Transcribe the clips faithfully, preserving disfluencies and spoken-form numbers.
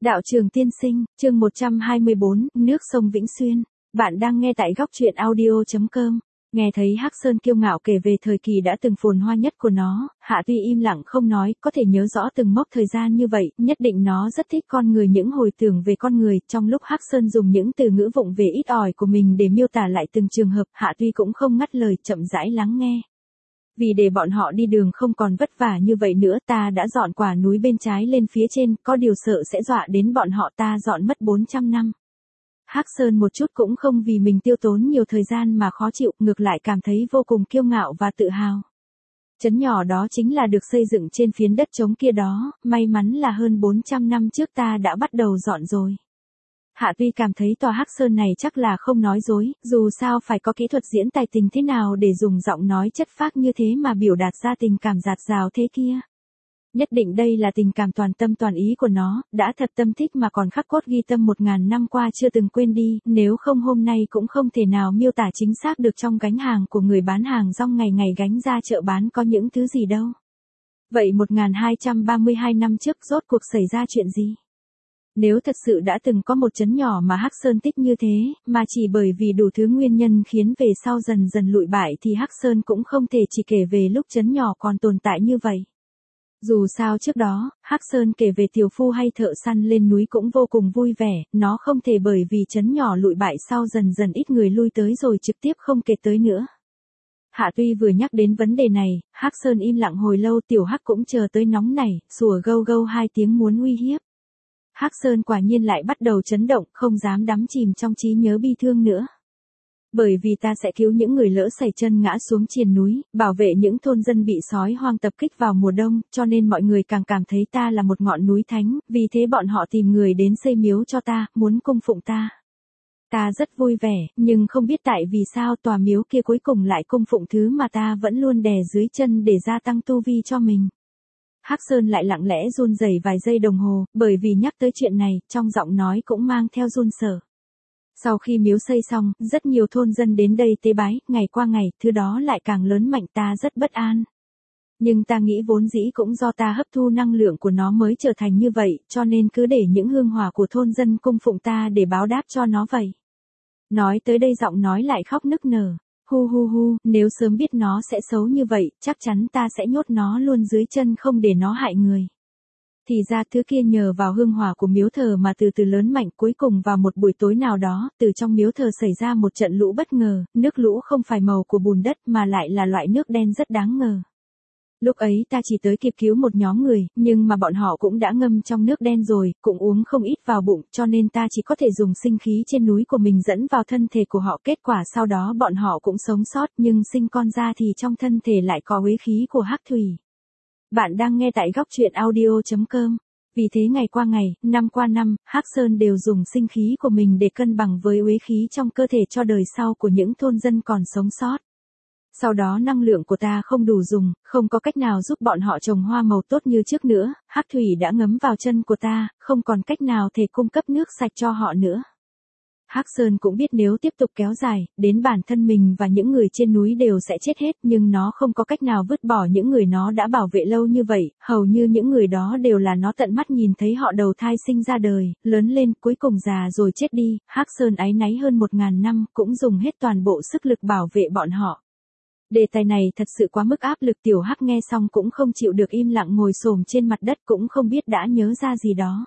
Đạo Trường Tiên Sinh, chương một trăm hai mươi bốn, nước sông Vĩnh Xuyên. Bạn đang nghe tại góc truyện audio chấm com. Nghe thấy Hắc Sơn kiêu ngạo kể về thời kỳ đã từng phồn hoa nhất của nó, Hạ Tuy im lặng không nói, có thể nhớ rõ từng mốc thời gian như vậy, nhất định nó rất thích con người, những hồi tưởng về con người. Trong lúc Hắc Sơn dùng những từ ngữ vụng về ít ỏi của mình để miêu tả lại từng trường hợp, Hạ Tuy cũng không ngắt lời, chậm rãi lắng nghe. Vì để bọn họ đi đường không còn vất vả như vậy nữa, ta đã dọn quả núi bên trái lên phía trên, có điều sợ sẽ dọa đến bọn họ, ta dọn mất bốn trăm năm. Hắc Sơn một chút cũng không vì mình tiêu tốn nhiều thời gian mà khó chịu, ngược lại cảm thấy vô cùng kiêu ngạo và tự hào. Trấn nhỏ đó chính là được xây dựng trên phiến đất trống kia đó, may mắn là hơn bốn trăm năm trước ta đã bắt đầu dọn rồi. Hạ Tuy cảm thấy tòa Hắc Sơn này chắc là không nói dối, dù sao phải có kỹ thuật diễn tài tình thế nào để dùng giọng nói chất phác như thế mà biểu đạt ra tình cảm dạt dào thế kia. Nhất định đây là tình cảm toàn tâm toàn ý của nó, đã thật tâm thích mà còn khắc cốt ghi tâm một ngàn năm qua chưa từng quên đi, nếu không hôm nay cũng không thể nào miêu tả chính xác được trong gánh hàng của người bán hàng rong ngày ngày gánh ra chợ bán có những thứ gì đâu. Vậy một nghìn hai trăm ba mươi hai năm trước rốt cuộc xảy ra chuyện gì? Nếu thật sự đã từng có một trấn nhỏ mà Hắc Sơn thích như thế, mà chỉ bởi vì đủ thứ nguyên nhân khiến về sau dần dần lụi bại thì Hắc Sơn cũng không thể chỉ kể về lúc trấn nhỏ còn tồn tại như vậy. Dù sao trước đó, Hắc Sơn kể về tiểu phu hay thợ săn lên núi cũng vô cùng vui vẻ, nó không thể bởi vì trấn nhỏ lụi bại sau dần dần ít người lui tới rồi trực tiếp không kể tới nữa. Hạ Tuy vừa nhắc đến vấn đề này, Hắc Sơn im lặng hồi lâu, tiểu Hắc cũng chờ tới nóng nảy, sủa gâu gâu hai tiếng muốn uy hiếp. Hắc Sơn quả nhiên lại bắt đầu chấn động, không dám đắm chìm trong trí nhớ bi thương nữa. Bởi vì ta sẽ cứu những người lỡ sẩy chân ngã xuống triền núi, bảo vệ những thôn dân bị sói hoang tập kích vào mùa đông, cho nên mọi người càng cảm thấy ta là một ngọn núi thánh, vì thế bọn họ tìm người đến xây miếu cho ta, muốn cung phụng ta. Ta rất vui vẻ, nhưng không biết tại vì sao tòa miếu kia cuối cùng lại cung phụng thứ mà ta vẫn luôn đè dưới chân để gia tăng tu vi cho mình. Hắc Sơn lại lặng lẽ run rẩy vài giây đồng hồ, bởi vì nhắc tới chuyện này, trong giọng nói cũng mang theo run sợ. Sau khi miếu xây xong, rất nhiều thôn dân đến đây tế bái, ngày qua ngày, thứ đó lại càng lớn mạnh, ta rất bất an. Nhưng ta nghĩ vốn dĩ cũng do ta hấp thu năng lượng của nó mới trở thành như vậy, cho nên cứ để những hương hỏa của thôn dân cung phụng ta để báo đáp cho nó vậy. Nói tới đây giọng nói lại khóc nức nở. Hu hu hu, nếu sớm biết nó sẽ xấu như vậy, chắc chắn ta sẽ nhốt nó luôn dưới chân không để nó hại người. Thì ra thứ kia nhờ vào hương hỏa của miếu thờ mà từ từ lớn mạnh, cuối cùng vào một buổi tối nào đó, từ trong miếu thờ xảy ra một trận lũ bất ngờ, nước lũ không phải màu của bùn đất mà lại là loại nước đen rất đáng ngờ. Lúc ấy ta chỉ tới kịp cứu một nhóm người, nhưng mà bọn họ cũng đã ngâm trong nước đen rồi, cũng uống không ít vào bụng, cho nên ta chỉ có thể dùng sinh khí trên núi của mình dẫn vào thân thể của họ, kết quả sau đó bọn họ cũng sống sót, nhưng sinh con ra thì trong thân thể lại có uế khí của hắc thủy. Bạn đang nghe tại góc truyện audio chấm com. Vì thế ngày qua ngày, năm qua năm, Hắc Sơn đều dùng sinh khí của mình để cân bằng với uế khí trong cơ thể cho đời sau của những thôn dân còn sống sót. Sau đó năng lượng của ta không đủ dùng, không có cách nào giúp bọn họ trồng hoa màu tốt như trước nữa, hắc thủy đã ngấm vào chân của ta, không còn cách nào thể cung cấp nước sạch cho họ nữa. Hắc Sơn cũng biết nếu tiếp tục kéo dài, đến bản thân mình và những người trên núi đều sẽ chết hết, nhưng nó không có cách nào vứt bỏ những người nó đã bảo vệ lâu như vậy, hầu như những người đó đều là nó tận mắt nhìn thấy họ đầu thai sinh ra đời, lớn lên, cuối cùng già rồi chết đi. Hắc Sơn áy náy hơn một ngàn năm, cũng dùng hết toàn bộ sức lực bảo vệ bọn họ. Đề tài này thật sự quá mức áp lực, tiểu Hắc nghe xong cũng không chịu được, im lặng ngồi xổm trên mặt đất, cũng không biết đã nhớ ra gì đó.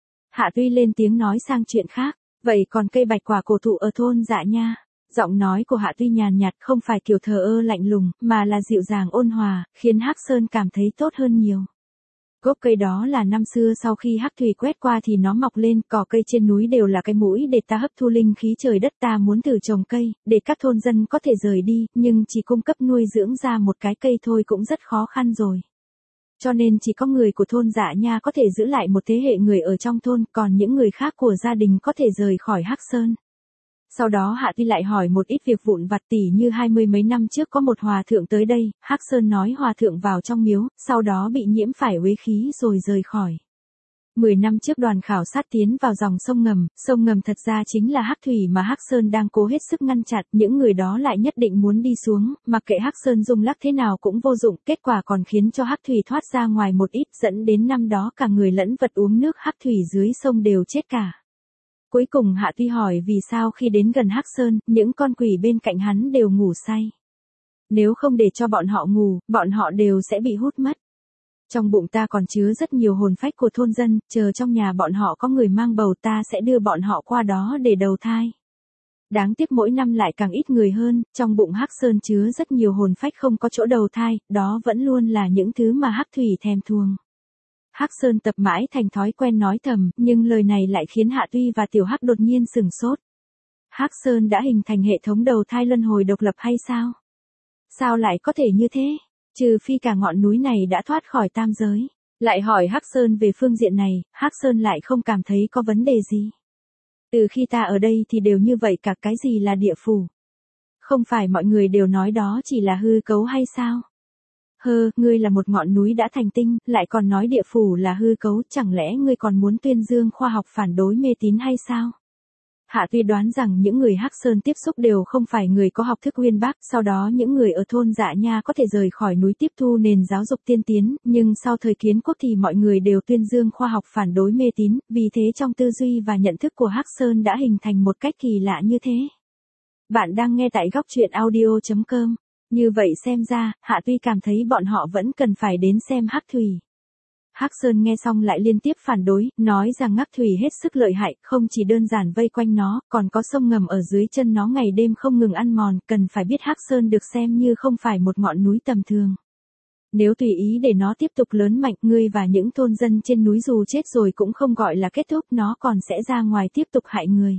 Hạ Tuy lên tiếng nói sang chuyện khác. Vậy còn cây bạch quả cổ thụ ở thôn Dạ Nha? Giọng nói của Hạ Tuy nhàn nhạt, không phải kiểu thờ ơ lạnh lùng, mà là dịu dàng ôn hòa, khiến Hắc Sơn cảm thấy tốt hơn nhiều. Gốc cây đó là năm xưa sau khi hắc thủy quét qua thì nó mọc lên, cỏ cây trên núi đều là cái mũi để ta hấp thu linh khí trời đất, ta muốn thử trồng cây, để các thôn dân có thể rời đi, nhưng chỉ cung cấp nuôi dưỡng ra một cái cây thôi cũng rất khó khăn rồi. Cho nên chỉ có người của thôn Dạ Nha có thể giữ lại một thế hệ người ở trong thôn, còn những người khác của gia đình có thể rời khỏi Hắc Sơn. Sau đó Hạ Tuy lại hỏi một ít việc vụn vặt, tỉ như hai mươi mấy năm trước có một hòa thượng tới đây, Hắc Sơn nói hòa thượng vào trong miếu, sau đó bị nhiễm phải uế khí rồi rời khỏi. Mười năm trước đoàn khảo sát tiến vào dòng sông ngầm, sông ngầm thật ra chính là Hắc Thủy mà Hắc Sơn đang cố hết sức ngăn chặn, những người đó lại nhất định muốn đi xuống, mặc kệ Hắc Sơn rung lắc thế nào cũng vô dụng, kết quả còn khiến cho Hắc Thủy thoát ra ngoài một ít, dẫn đến năm đó cả người lẫn vật uống nước Hắc Thủy dưới sông đều chết cả. Cuối cùng Hạ Tuy hỏi vì sao khi đến gần Hắc Sơn, những con quỷ bên cạnh hắn đều ngủ say. Nếu không để cho bọn họ ngủ, bọn họ đều sẽ bị hút mất. Trong bụng ta còn chứa rất nhiều hồn phách của thôn dân, chờ trong nhà bọn họ có người mang bầu ta sẽ đưa bọn họ qua đó để đầu thai. Đáng tiếc mỗi năm lại càng ít người hơn, trong bụng Hắc Sơn chứa rất nhiều hồn phách không có chỗ đầu thai, đó vẫn luôn là những thứ mà Hắc Thủy thèm thuồng. Hắc Sơn tập mãi thành thói quen nói thầm, nhưng lời này lại khiến Hạ Tuy và Tiểu Hắc đột nhiên sửng sốt. Hắc Sơn đã hình thành hệ thống đầu thai luân hồi độc lập hay sao? Sao lại có thể như thế? Trừ phi cả ngọn núi này đã thoát khỏi tam giới. Lại hỏi Hắc Sơn về phương diện này, Hắc Sơn lại không cảm thấy có vấn đề gì. Từ khi ta ở đây thì đều như vậy cả, cái gì là địa phủ? Không phải mọi người đều nói đó chỉ là hư cấu hay sao? Hơ, ngươi là một ngọn núi đã thành tinh, lại còn nói địa phủ là hư cấu, chẳng lẽ ngươi còn muốn tuyên dương khoa học phản đối mê tín hay sao? Hạ Tuy đoán rằng những người Hắc Sơn tiếp xúc đều không phải người có học thức uyên bác, sau đó những người ở thôn Dạ Nha có thể rời khỏi núi tiếp thu nền giáo dục tiên tiến, nhưng sau thời Kiến Quốc thì mọi người đều tuyên dương khoa học phản đối mê tín, vì thế trong tư duy và nhận thức của Hắc Sơn đã hình thành một cách kỳ lạ như thế. Bạn đang nghe tại góc truyện audio chấm com. Như vậy xem ra, Hạ Tuy cảm thấy bọn họ vẫn cần phải đến xem Hắc Thủy. Hắc Sơn nghe xong lại liên tiếp phản đối, nói rằng Hắc Thủy hết sức lợi hại, không chỉ đơn giản vây quanh nó, còn có sông ngầm ở dưới chân nó ngày đêm không ngừng ăn mòn, cần phải biết Hắc Sơn được xem như không phải một ngọn núi tầm thường. Nếu tùy ý để nó tiếp tục lớn mạnh, ngươi và những thôn dân trên núi dù chết rồi cũng không gọi là kết thúc, nó còn sẽ ra ngoài tiếp tục hại người.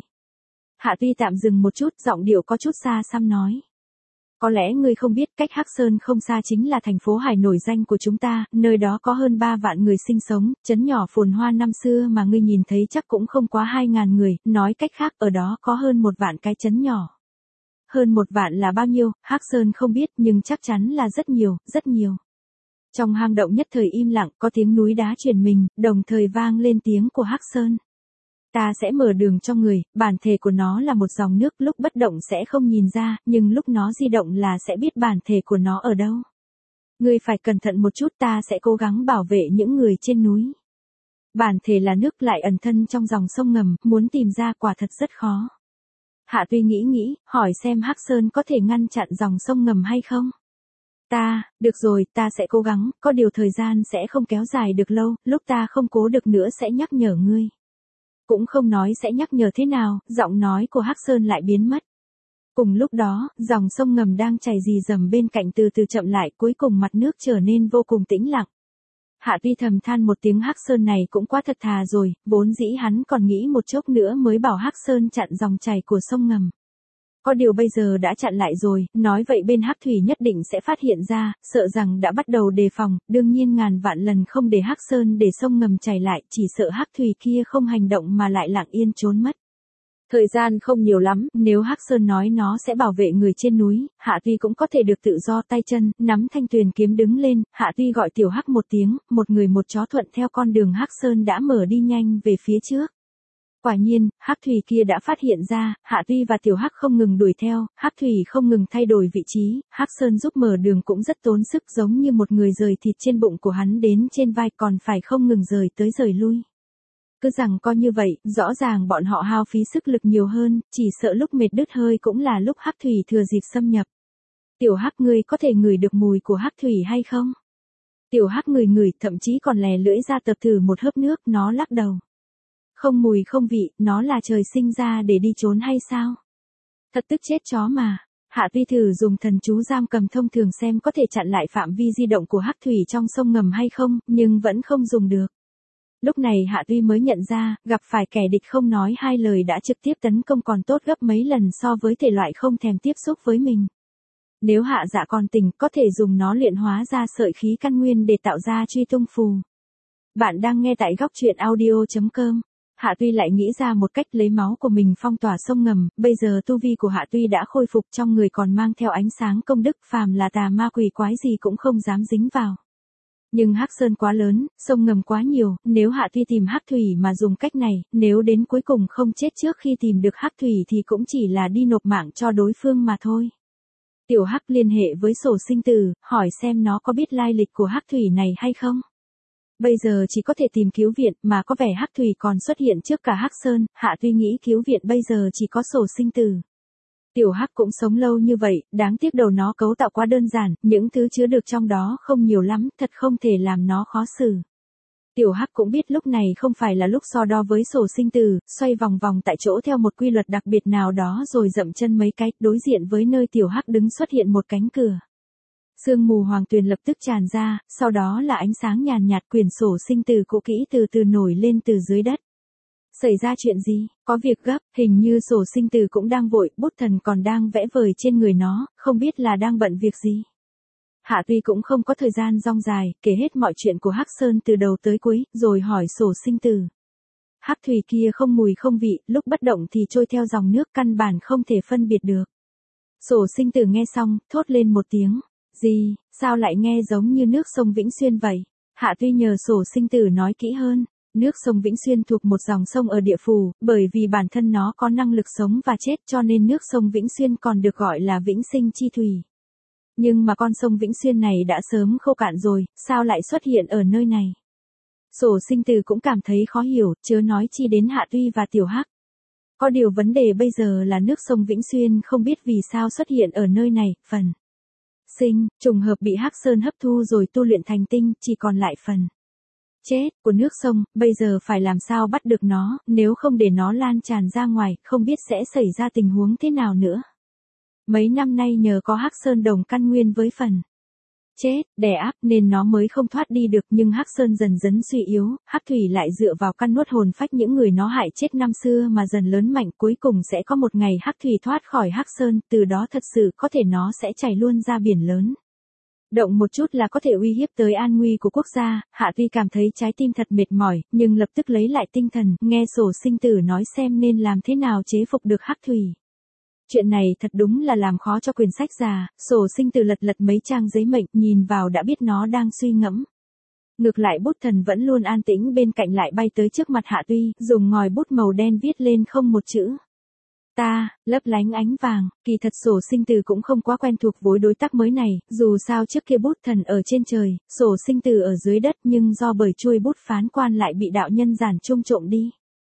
Hạ Tuy tạm dừng một chút, giọng điệu có chút xa xăm nói. Có lẽ ngươi không biết, cách Hắc Sơn không xa chính là thành phố Hải nổi danh của chúng ta, nơi đó có hơn ba vạn người sinh sống, trấn nhỏ phồn hoa năm xưa mà ngươi nhìn thấy chắc cũng không quá hai ngàn người, nói cách khác ở đó có hơn một vạn cái trấn nhỏ. Hơn một vạn là bao nhiêu, Hắc Sơn không biết nhưng chắc chắn là rất nhiều, rất nhiều. Trong hang động nhất thời im lặng, có tiếng núi đá chuyển mình, đồng thời vang lên tiếng của Hắc Sơn. Ta sẽ mở đường cho người, bản thể của nó là một dòng nước, lúc bất động sẽ không nhìn ra, nhưng lúc nó di động là sẽ biết bản thể của nó ở đâu. Ngươi phải cẩn thận một chút, ta sẽ cố gắng bảo vệ những người trên núi. Bản thể là nước lại ẩn thân trong dòng sông ngầm, muốn tìm ra quả thật rất khó. Hạ Tuy nghĩ nghĩ, hỏi xem Hắc Sơn có thể ngăn chặn dòng sông ngầm hay không? Ta, được rồi, ta sẽ cố gắng, có điều thời gian sẽ không kéo dài được lâu, lúc ta không cố được nữa sẽ nhắc nhở ngươi. Cũng không nói sẽ nhắc nhở thế nào, giọng nói của Hắc Sơn lại biến mất. Cùng lúc đó, dòng sông ngầm đang chảy rì rầm bên cạnh từ từ chậm lại, cuối cùng mặt nước trở nên vô cùng tĩnh lặng. Hạ Tuy thầm than một tiếng, Hắc Sơn này cũng quá thật thà rồi, vốn dĩ hắn còn nghĩ một chốc nữa mới bảo Hắc Sơn chặn dòng chảy của sông ngầm. Có điều bây giờ đã chặn lại rồi, nói vậy bên Hắc Thủy nhất định sẽ phát hiện ra, sợ rằng đã bắt đầu đề phòng, đương nhiên ngàn vạn lần không để Hắc Sơn để sông ngầm chảy lại, chỉ sợ Hắc Thủy kia không hành động mà lại lặng yên trốn mất. Thời gian không nhiều lắm, nếu Hắc Sơn nói nó sẽ bảo vệ người trên núi, Hạ Tuy cũng có thể được tự do tay chân, nắm thanh tuyền kiếm đứng lên, Hạ Tuy gọi Tiểu Hắc một tiếng, một người một chó thuận theo con đường Hắc Sơn đã mở đi nhanh về phía trước. Quả nhiên, Hắc Thủy kia đã phát hiện ra, Hạ Tuy và Tiểu Hắc không ngừng đuổi theo, Hắc Thủy không ngừng thay đổi vị trí, Hắc Sơn giúp mở đường cũng rất tốn sức, giống như một người rời thịt trên bụng của hắn đến trên vai, còn phải không ngừng rời tới rời lui. Cứ rằng coi như vậy, rõ ràng bọn họ hao phí sức lực nhiều hơn, chỉ sợ lúc mệt đứt hơi cũng là lúc Hắc Thủy thừa dịp xâm nhập. Tiểu Hắc, ngươi có thể ngửi được mùi của Hắc Thủy hay không? Tiểu Hắc ngửi ngửi, thậm chí còn lè lưỡi ra tập thử một hớp nước, nó lắc đầu. Không mùi không vị, nó là trời sinh ra để đi trốn hay sao? Thật tức chết chó mà. Hạ Tuy thử dùng thần chú giam cầm thông thường xem có thể chặn lại phạm vi di động của Hắc Thủy trong sông ngầm hay không, nhưng vẫn không dùng được. Lúc này Hạ Tuy mới nhận ra, gặp phải kẻ địch không nói hai lời đã trực tiếp tấn công còn tốt gấp mấy lần so với thể loại không thèm tiếp xúc với mình. Nếu Hạ Dạ còn tỉnh, có thể dùng nó luyện hóa ra sợi khí căn nguyên để tạo ra truy tung phù. Bạn đang nghe tại góc truyện audio chấm com. Hạ Tuy lại nghĩ ra một cách lấy máu của mình phong tỏa sông ngầm, bây giờ tu vi của Hạ Tuy đã khôi phục, trong người còn mang theo ánh sáng công đức, phàm là tà ma quỷ quái gì cũng không dám dính vào. Nhưng Hắc Sơn quá lớn, sông ngầm quá nhiều, nếu Hạ Tuy tìm Hắc Thủy mà dùng cách này, nếu đến cuối cùng không chết trước khi tìm được Hắc Thủy thì cũng chỉ là đi nộp mạng cho đối phương mà thôi. Tiểu Hắc liên hệ với sổ sinh tử, hỏi xem nó có biết lai lịch của Hắc Thủy này hay không. Bây giờ chỉ có thể tìm cứu viện, mà có vẻ Hắc Thủy còn xuất hiện trước cả Hắc Sơn, Hạ Tuy nghĩ cứu viện bây giờ chỉ có sổ sinh tử. Tiểu Hắc cũng sống lâu như vậy, đáng tiếc đầu nó cấu tạo quá đơn giản, những thứ chứa được trong đó không nhiều lắm, thật không thể làm nó khó xử. Tiểu Hắc cũng biết lúc này không phải là lúc so đo với sổ sinh tử, xoay vòng vòng tại chỗ theo một quy luật đặc biệt nào đó rồi dậm chân mấy cái, đối diện với nơi Tiểu Hắc đứng xuất hiện một cánh cửa. Sương mù hoàng tuyền lập tức tràn ra, sau đó là ánh sáng nhàn nhạt, quyển sổ sinh tử cũ kỹ từ từ nổi lên từ dưới đất. Xảy ra chuyện gì, có việc gấp, hình như sổ sinh tử cũng đang vội, bút thần còn đang vẽ vời trên người nó, không biết là đang bận việc gì. Hạ Tuy cũng không có thời gian rong dài, kể hết mọi chuyện của Hắc Sơn từ đầu tới cuối, rồi hỏi sổ sinh tử. Hắc thủy kia không mùi không vị, lúc bất động thì trôi theo dòng nước, căn bản không thể phân biệt được. Sổ sinh tử nghe xong, thốt lên một tiếng. Gì, sao lại nghe giống như nước sông Vĩnh Xuyên vậy? Hạ Tuy nhờ sổ sinh tử nói kỹ hơn. Nước sông Vĩnh Xuyên thuộc một dòng sông ở địa phủ, bởi vì bản thân nó có năng lực sống và chết cho nên nước sông Vĩnh Xuyên còn được gọi là Vĩnh Sinh Chi Thủy. Nhưng mà con sông Vĩnh Xuyên này đã sớm khô cạn rồi, sao lại xuất hiện ở nơi này? Sổ sinh tử cũng cảm thấy khó hiểu, chớ nói chi đến Hạ Tuy và Tiểu Hắc. Có điều vấn đề bây giờ là nước sông Vĩnh Xuyên không biết vì sao xuất hiện ở nơi này, phần sinh, trùng hợp bị Hắc Sơn hấp thu rồi tu luyện thành tinh, chỉ còn lại phần chết của nước sông, bây giờ phải làm sao bắt được nó, nếu không để nó lan tràn ra ngoài, không biết sẽ xảy ra tình huống thế nào nữa. Mấy năm nay nhờ có Hắc Sơn đồng căn nguyên với phần chết, đè áp nên nó mới không thoát đi được, nhưng Hắc Sơn dần dần suy yếu, Hắc Thủy lại dựa vào căn nuốt hồn phách những người nó hại chết năm xưa mà dần lớn mạnh, cuối cùng sẽ có một ngày Hắc Thủy thoát khỏi Hắc Sơn, từ đó thật sự có thể nó sẽ chảy luôn ra biển lớn. Động một chút là có thể uy hiếp tới an nguy của quốc gia, Hạ Tuy cảm thấy trái tim thật mệt mỏi, nhưng lập tức lấy lại tinh thần, nghe sổ sinh tử nói xem nên làm thế nào chế phục được Hắc Thủy. Chuyện này thật đúng là làm khó cho quyển sách già, sổ sinh tử lật lật mấy trang giấy mệnh, nhìn vào đã biết nó đang suy ngẫm. Ngược lại bút thần vẫn luôn an tĩnh bên cạnh lại bay tới trước mặt Hạ Tuy, dùng ngòi bút màu đen viết lên không một chữ. Ta, lấp lánh ánh vàng, kỳ thật sổ sinh tử cũng không quá quen thuộc với đối tác mới này, dù sao trước kia bút thần ở trên trời, sổ sinh tử ở dưới đất, nhưng do bởi chuôi bút phán quan lại bị đạo nhân giản trung trộm đi.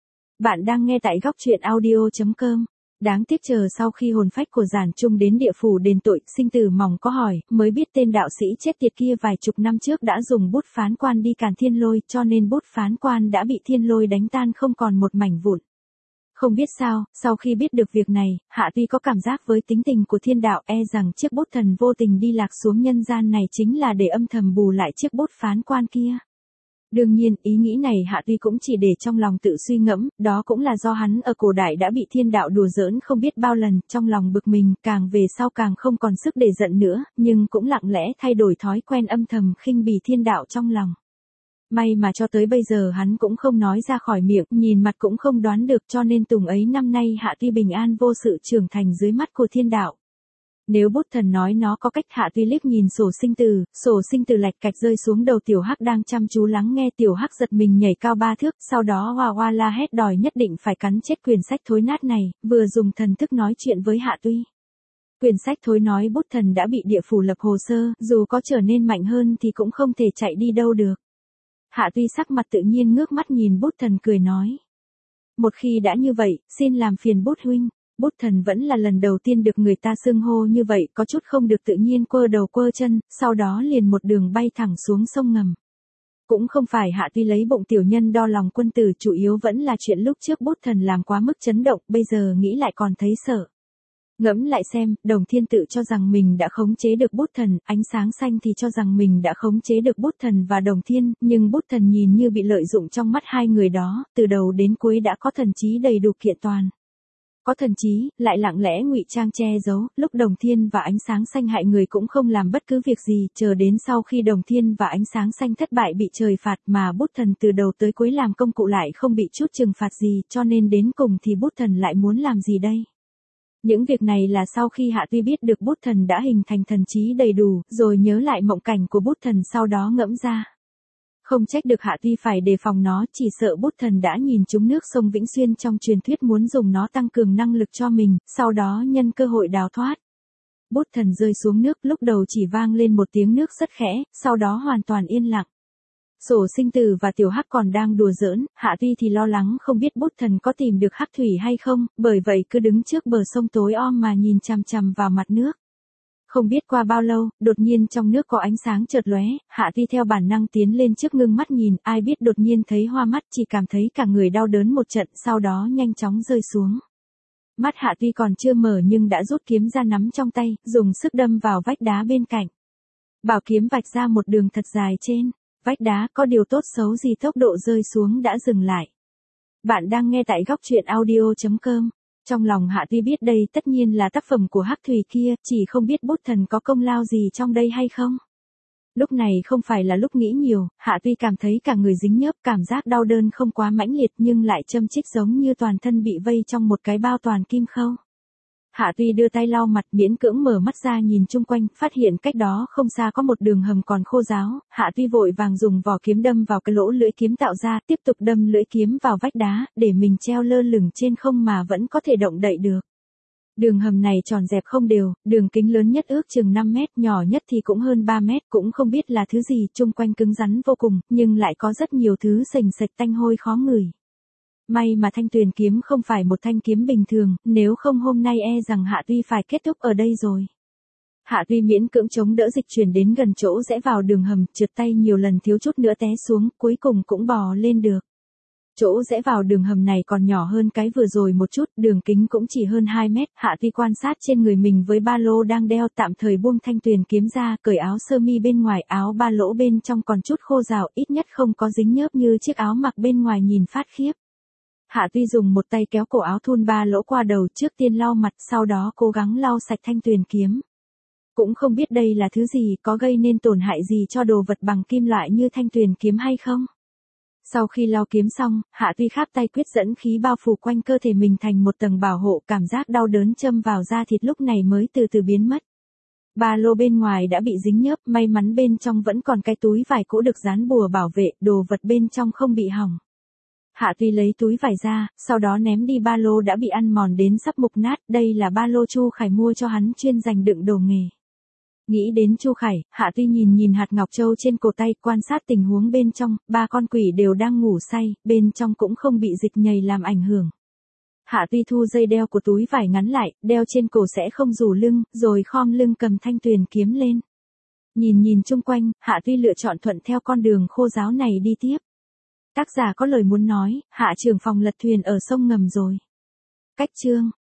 Bạn đang nghe tại góc truyện audio chấm com. Đáng tiếc chờ sau khi hồn phách của giản trung đến địa phủ đền tội, sinh tử mỏng có hỏi, mới biết tên đạo sĩ chết tiệt kia vài chục năm trước đã dùng bút phán quan đi càn thiên lôi, cho nên bút phán quan đã bị thiên lôi đánh tan không còn một mảnh vụn. Không biết sao, sau khi biết được việc này, Hạ Tuy có cảm giác với tính tình của thiên đạo, e rằng chiếc bút thần vô tình đi lạc xuống nhân gian này chính là để âm thầm bù lại chiếc bút phán quan kia. Đương nhiên, ý nghĩ này Hạ Tuy cũng chỉ để trong lòng tự suy ngẫm, đó cũng là do hắn ở cổ đại đã bị thiên đạo đùa giỡn không biết bao lần, trong lòng bực mình, càng về sau càng không còn sức để giận nữa, nhưng cũng lặng lẽ thay đổi thói quen âm thầm khinh bỉ thiên đạo trong lòng. May mà cho tới bây giờ hắn cũng không nói ra khỏi miệng, nhìn mặt cũng không đoán được, cho nên tùng ấy năm nay Hạ Tuy bình an vô sự trưởng thành dưới mắt của thiên đạo. Nếu bút thần nói nó có cách, Hạ Tuy liếc nhìn sổ sinh tử, sổ sinh tử lạch cạch rơi xuống đầu Tiểu Hắc đang chăm chú lắng nghe. Tiểu Hắc giật mình nhảy cao ba thước, sau đó hoa hoa la hét đòi nhất định phải cắn chết quyển sách thối nát này, vừa dùng thần thức nói chuyện với Hạ Tuy. Quyển sách thối nói bút thần đã bị địa phủ lập hồ sơ, dù có trở nên mạnh hơn thì cũng không thể chạy đi đâu được. Hạ Tuy sắc mặt tự nhiên ngước mắt nhìn bút thần cười nói. Một khi đã như vậy, xin làm phiền bút huynh. Bút thần vẫn là lần đầu tiên được người ta xưng hô như vậy, có chút không được tự nhiên, quơ đầu quơ chân, sau đó liền một đường bay thẳng xuống sông ngầm. Cũng không phải Hạ Tuy lấy bụng tiểu nhân đo lòng quân tử, chủ yếu vẫn là chuyện lúc trước bút thần làm quá mức chấn động, bây giờ nghĩ lại còn thấy sợ. Ngẫm lại xem, Đồng Thiên tự cho rằng mình đã khống chế được bút thần, ánh sáng xanh thì cho rằng mình đã khống chế được bút thần và Đồng Thiên, nhưng bút thần nhìn như bị lợi dụng trong mắt hai người đó, từ đầu đến cuối đã có thần trí đầy đủ kiện toàn. Có thần trí, lại lặng lẽ ngụy trang che giấu, lúc Đồng Thiên và ánh sáng xanh hại người cũng không làm bất cứ việc gì, chờ đến sau khi Đồng Thiên và ánh sáng xanh thất bại bị trời phạt mà bút thần từ đầu tới cuối làm công cụ lại không bị chút trừng phạt gì, cho nên đến cùng thì bút thần lại muốn làm gì đây? Những việc này là sau khi Hạ Tuy biết được bút thần đã hình thành thần trí đầy đủ, rồi nhớ lại mộng cảnh của bút thần sau đó ngẫm ra. Không trách được Hạ Tuy phải đề phòng nó, chỉ sợ bút thần đã nhìn trúng nước sông Vĩnh Xuyên trong truyền thuyết muốn dùng nó tăng cường năng lực cho mình, sau đó nhân cơ hội đào thoát. Bút thần rơi xuống nước, lúc đầu chỉ vang lên một tiếng nước rất khẽ, sau đó hoàn toàn yên lặng. Sổ Sinh Tử và Tiểu Hắc còn đang đùa giỡn, Hạ Tuy thì lo lắng không biết bút thần có tìm được hắc thủy hay không, bởi vậy cứ đứng trước bờ sông tối om mà nhìn chằm chằm vào mặt nước. Không biết qua bao lâu, đột nhiên trong nước có ánh sáng chợt lóe, Hạ Tuy theo bản năng tiến lên trước ngưng mắt nhìn, ai biết đột nhiên thấy hoa mắt, chỉ cảm thấy cả người đau đớn một trận, sau đó nhanh chóng rơi xuống. Mắt Hạ Tuy còn chưa mở nhưng đã rút kiếm ra nắm trong tay, dùng sức đâm vào vách đá bên cạnh. Bảo kiếm vạch ra một đường thật dài trên vách đá, có điều tốt xấu gì tốc độ rơi xuống đã dừng lại. Bạn đang nghe tại góc truyện audio chấm com. Trong lòng Hạ Tuy biết đây tất nhiên là tác phẩm của hắc thủy kia, chỉ không biết bút thần có công lao gì trong đây hay không. Lúc này không phải là lúc nghĩ nhiều, Hạ Tuy cảm thấy cả người dính nhớp, cảm giác đau đớn không quá mãnh liệt nhưng lại châm chích giống như toàn thân bị vây trong một cái bao toàn kim khâu. Hạ Tuy đưa tay lau mặt, miễn cưỡng mở mắt ra nhìn chung quanh, phát hiện cách đó không xa có một đường hầm còn khô ráo, Hạ Tuy vội vàng dùng vỏ kiếm đâm vào cái lỗ lưỡi kiếm tạo ra, tiếp tục đâm lưỡi kiếm vào vách đá, để mình treo lơ lửng trên không mà vẫn có thể động đậy được. Đường hầm này tròn dẹp không đều, đường kính lớn nhất ước chừng năm mét, nhỏ nhất thì cũng hơn ba mét, cũng không biết là thứ gì, chung quanh cứng rắn vô cùng, nhưng lại có rất nhiều thứ sềnh sệch tanh hôi khó ngửi. May mà thanh tuyền kiếm không phải một thanh kiếm bình thường, nếu không hôm nay e rằng Hạ Tuy phải kết thúc ở đây rồi. Hạ Tuy miễn cưỡng chống đỡ dịch chuyển đến gần chỗ rẽ vào đường hầm, trượt tay nhiều lần thiếu chút nữa té xuống, cuối cùng cũng bò lên được. Chỗ rẽ vào đường hầm này còn nhỏ hơn cái vừa rồi một chút, đường kính cũng chỉ hơn hai mét, Hạ Tuy quan sát trên người mình với ba lô đang đeo, tạm thời buông thanh tuyền kiếm ra, cởi áo sơ mi bên ngoài, áo ba lỗ bên trong còn chút khô rào, ít nhất không có dính nhớp như chiếc áo mặc bên ngoài nhìn phát khiếp. Hạ Tuy dùng một tay kéo cổ áo thun ba lỗ qua đầu, trước tiên lau mặt, sau đó cố gắng lau sạch thanh tuyền kiếm. Cũng không biết đây là thứ gì, có gây nên tổn hại gì cho đồ vật bằng kim loại như thanh tuyền kiếm hay không. Sau khi lau kiếm xong, Hạ Tuy khắp tay quyết dẫn khí bao phủ quanh cơ thể mình thành một tầng bảo hộ, cảm giác đau đớn châm vào da thịt lúc này mới từ từ biến mất. Ba lô bên ngoài đã bị dính nhớp, may mắn bên trong vẫn còn cái túi vải cũ được dán bùa bảo vệ, đồ vật bên trong không bị hỏng. Hạ Tuy lấy túi vải ra, sau đó ném đi ba lô đã bị ăn mòn đến sắp mục nát, đây là ba lô Chu Khải mua cho hắn chuyên dành đựng đồ nghề. Nghĩ đến Chu Khải, Hạ Tuy nhìn nhìn hạt ngọc châu trên cổ tay, quan sát tình huống bên trong, ba con quỷ đều đang ngủ say, bên trong cũng không bị dịch nhầy làm ảnh hưởng. Hạ Tuy thu dây đeo của túi vải ngắn lại, đeo trên cổ sẽ không rủ lưng, rồi khom lưng cầm thanh tuyền kiếm lên. Nhìn nhìn chung quanh, Hạ Tuy lựa chọn thuận theo con đường khô ráo này đi tiếp. Tác giả có lời muốn nói, Hạ trưởng phòng lật thuyền ở sông ngầm rồi. Cách chương